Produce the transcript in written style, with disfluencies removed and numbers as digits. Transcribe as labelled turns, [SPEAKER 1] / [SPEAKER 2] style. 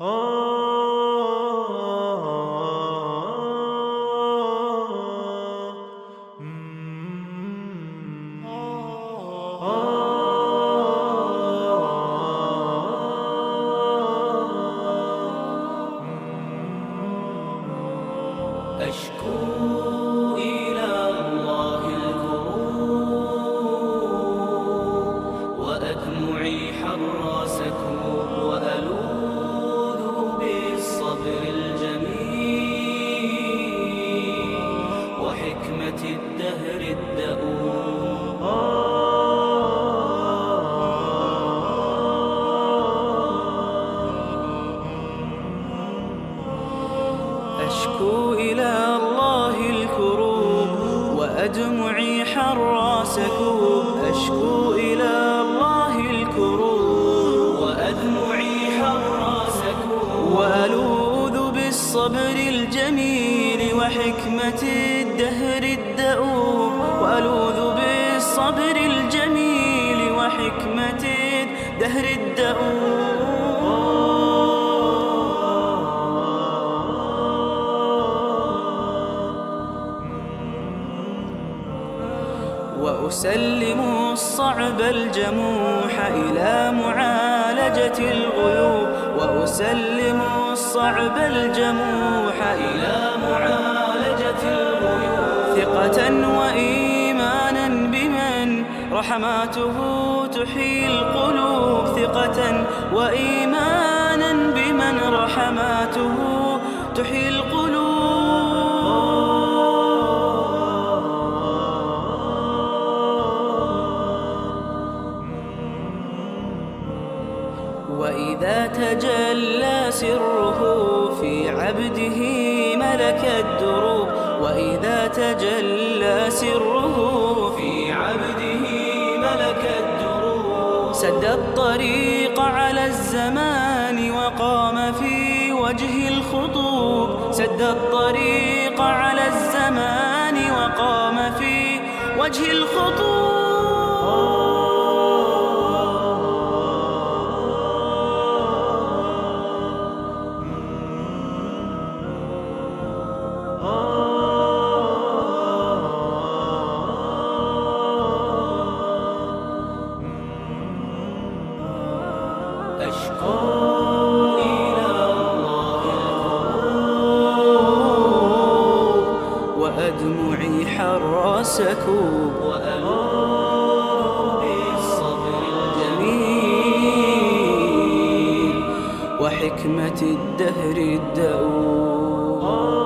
[SPEAKER 1] أشكو إلى الله الكروب وأدمعي حر سكوب وألوذ بالصبر الجميل وحكمة الدهر الدؤوب. أشكو إلى الله الكروب وأدمعي حر سكوب. أشكو إلى الله الكروب وأدمعي حر سكوب وألوذ بالصبر الجميل وحكمة الدهر الدؤوب. وألوذ بالصبر الجميل وحكمة الدهر الدؤوب. وأسلم الصعب الجموح إلى معالجة الغيوب. وأسلم الصعب الجموح إلى معالجة الغيوب ثقة وإيمانا بمن رحماته تحيي القلوب. ثقة وإيمانا بمن رحماته تحيي القلوب. وإذا تجلى سره في عبده ملك الدروب. وإذا تجلى سره في عبده ملك الدروب سد الطريق على الزمان وقام في وجه الخطوب. سد الطريق على الزمان وقام في وجه الخطوب. أشكو إلى الله الكروب وأدمعي حر سكوب. وألوذ بالصبر الجميل وحكمة الدهر الدؤوب.